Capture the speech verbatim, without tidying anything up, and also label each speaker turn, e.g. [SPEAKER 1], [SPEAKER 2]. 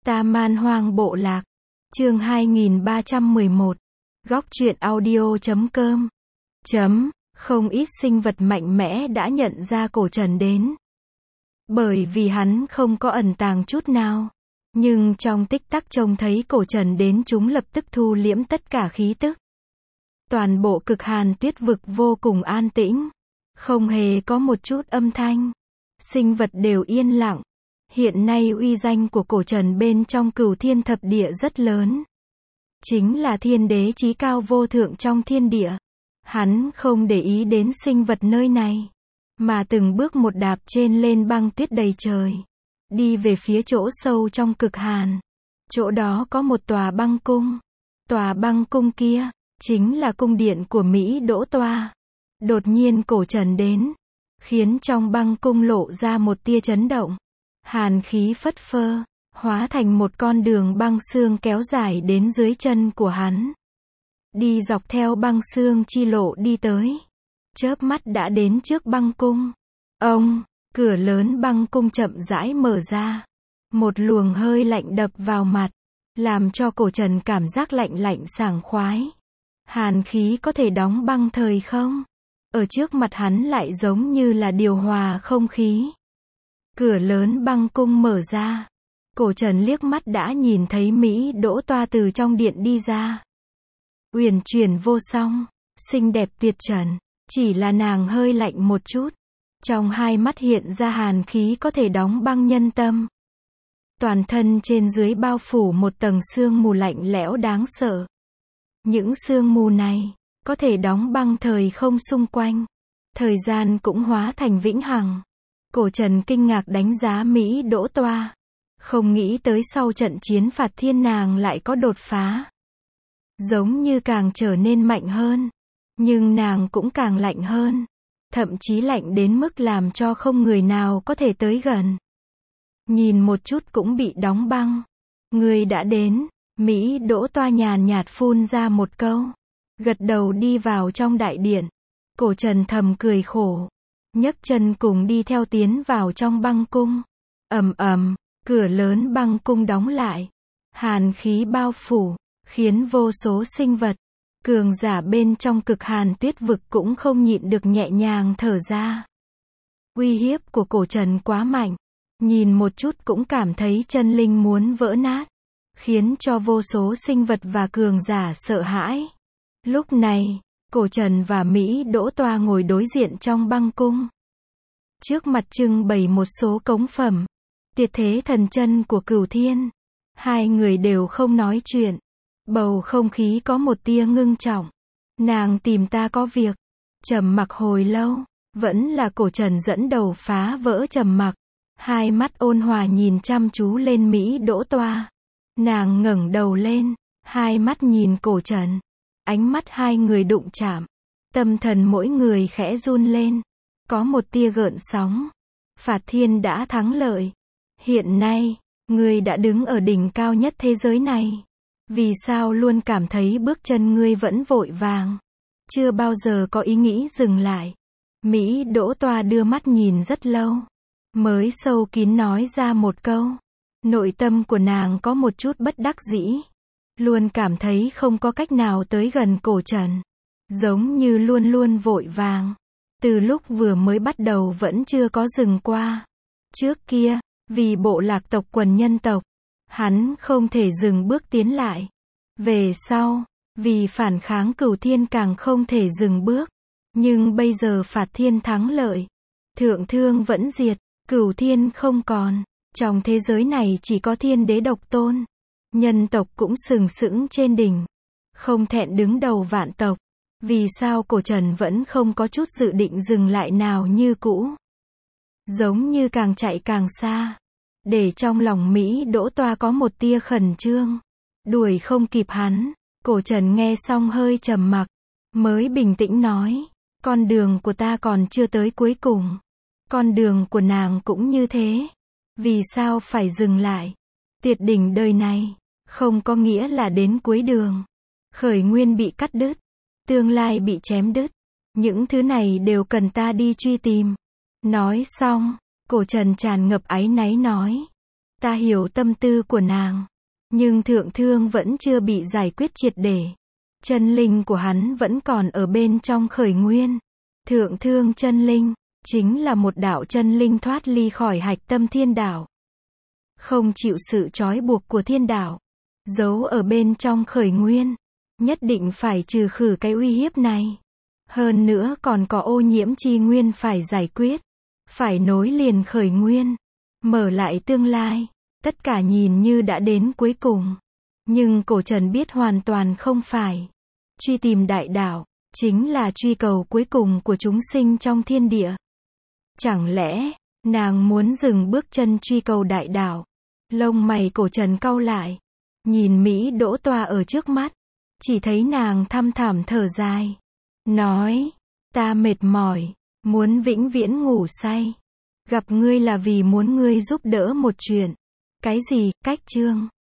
[SPEAKER 1] Ta Man Hoang Bộ Lạc. Chương hai nghìn ba trăm mười một. Góc truyện audio chấm com. Chấm. Không ít sinh vật mạnh mẽ đã nhận ra cổ Trần đến. Bởi vì hắn không có ẩn tàng chút nào. Nhưng trong tích tắc trông thấy cổ Trần đến, chúng lập tức thu liễm tất cả khí tức. Toàn bộ cực hàn tuyết vực vô cùng an tĩnh. Không hề có một chút âm thanh. Sinh vật đều yên lặng. Hiện nay uy danh của cổ Trần bên trong Cửu Thiên Thập Địa rất lớn. Chính là thiên đế chí cao vô thượng trong thiên địa. Hắn không để ý đến sinh vật nơi này, mà từng bước một đạp trên lên băng tuyết đầy trời. Đi về phía chỗ sâu trong cực hàn. Chỗ đó có một tòa băng cung. Tòa băng cung kia, chính là cung điện của Mỹ Đỗ Toa. Đột nhiên cổ Trần đến, khiến trong băng cung lộ ra một tia chấn động. Hàn khí phất phơ, hóa thành một con đường băng xương kéo dài đến dưới chân của hắn. Đi dọc theo băng xương chi lộ đi tới. Chớp mắt đã đến trước băng cung. Ông, cửa lớn băng cung chậm rãi mở ra. Một luồng hơi lạnh đập vào mặt, làm cho cổ Trần cảm giác lạnh lạnh sảng khoái. Hàn khí có thể đóng băng thời không? Ở trước mặt hắn lại giống như là điều hòa không khí. Cửa lớn băng cung mở ra. Cổ Trần liếc mắt đã nhìn thấy Mỹ Đỗ Toa từ trong điện đi ra. Uyển chuyển vô song, xinh đẹp tuyệt trần, chỉ là nàng hơi lạnh một chút. Trong hai mắt hiện ra hàn khí có thể đóng băng nhân tâm. Toàn thân trên dưới bao phủ một tầng sương mù lạnh lẽo đáng sợ. Những sương mù này có thể đóng băng thời không xung quanh. Thời gian cũng hóa thành vĩnh hằng. Cổ Trần kinh ngạc đánh giá Mỹ Đỗ Toa. Không nghĩ tới sau trận chiến phạt thiên nàng lại có đột phá. Giống như càng trở nên mạnh hơn. Nhưng nàng cũng càng lạnh hơn. Thậm chí lạnh đến mức làm cho không người nào có thể tới gần. Nhìn một chút cũng bị đóng băng. Người đã đến. Mỹ Đỗ Toa nhàn nhạt phun ra một câu. Gật đầu đi vào trong đại điện. Cổ Trần thầm cười khổ. Nhấc chân cùng đi theo tiến vào trong băng cung. Ầm ầm, cửa lớn băng cung đóng lại. Hàn khí bao phủ, khiến vô số sinh vật, cường giả bên trong cực hàn tuyết vực cũng không nhịn được nhẹ nhàng thở ra. Uy hiếp của cổ Trần quá mạnh. Nhìn một chút cũng cảm thấy chân linh muốn vỡ nát. Khiến cho vô số sinh vật và cường giả sợ hãi. Lúc này, cổ Trần và Mỹ Đỗ Toa ngồi đối diện trong băng cung. Trước mặt trưng bày một số cống phẩm. Tuyệt thế thần chân của Cửu Thiên. Hai người đều không nói chuyện. Bầu không khí có một tia ngưng trọng. Nàng tìm ta có việc. Trầm mặc hồi lâu. Vẫn là cổ Trần dẫn đầu phá vỡ trầm mặc. Hai mắt ôn hòa nhìn chăm chú lên Mỹ Đỗ Toa. Nàng ngẩng đầu lên. Hai mắt nhìn cổ Trần. Ánh mắt hai người đụng chạm. Tâm thần mỗi người khẽ run lên. Có một tia gợn sóng. Phạt thiên đã thắng lợi. Hiện nay, ngươi đã đứng ở đỉnh cao nhất thế giới này. Vì sao luôn cảm thấy bước chân ngươi vẫn vội vàng? Chưa bao giờ có ý nghĩ dừng lại. Mỹ Đỗ Toa đưa mắt nhìn rất lâu. Mới sâu kín nói ra một câu. Nội tâm của nàng có một chút bất đắc dĩ. Luôn cảm thấy không có cách nào tới gần cổ Trần. Giống như luôn luôn vội vàng. Từ lúc vừa mới bắt đầu vẫn chưa có dừng qua. Trước kia, vì bộ lạc tộc quần nhân tộc, hắn không thể dừng bước tiến lại. Về sau, vì phản kháng Cửu Thiên càng không thể dừng bước. Nhưng bây giờ phạt thiên thắng lợi. Thượng thương vẫn diệt, Cửu Thiên không còn. Trong thế giới này chỉ có thiên đế độc tôn. Nhân tộc cũng sừng sững trên đỉnh. Không thẹn đứng đầu vạn tộc. Vì sao cổ Trần vẫn không có chút dự định dừng lại nào như cũ? Giống như càng chạy càng xa. Để trong lòng Mỹ Đỗ Toa có một tia khẩn trương. Đuổi không kịp hắn. Cổ Trần nghe xong hơi trầm mặc. Mới bình tĩnh nói. Con đường của ta còn chưa tới cuối cùng. Con đường của nàng cũng như thế. Vì sao phải dừng lại? Tuyệt đỉnh đời này không có nghĩa là đến cuối đường. Khởi nguyên bị cắt đứt. Tương lai bị chém đứt. Những thứ này đều cần ta đi truy tìm. Nói xong, cổ Trần tràn ngập áy náy nói. Ta hiểu tâm tư của nàng. Nhưng thượng thương vẫn chưa bị giải quyết triệt để. Chân linh của hắn vẫn còn ở bên trong khởi nguyên. Thượng thương chân linh, chính là một đạo chân linh thoát ly khỏi hạch tâm thiên đạo. Không chịu sự trói buộc của thiên đạo. Giấu ở bên trong khởi nguyên. Nhất định phải trừ khử cái uy hiếp này. Hơn nữa còn có ô nhiễm chi nguyên phải giải quyết. Phải nối liền khởi nguyên. Mở lại tương lai. Tất cả nhìn như đã đến cuối cùng. Nhưng cổ trần biết hoàn toàn không phải. Truy tìm đại đạo, chính là truy cầu cuối cùng của chúng sinh trong thiên địa. Chẳng lẽ, nàng muốn dừng bước chân truy cầu đại đạo? Lông mày cổ trần cau lại. Nhìn Mỹ Đỗ Toa ở trước mắt. Chỉ thấy nàng thăm thẳm thở dài. Nói, ta mệt mỏi, muốn vĩnh viễn ngủ say. Gặp ngươi là vì muốn ngươi giúp đỡ một chuyện. Cái gì, cách chương?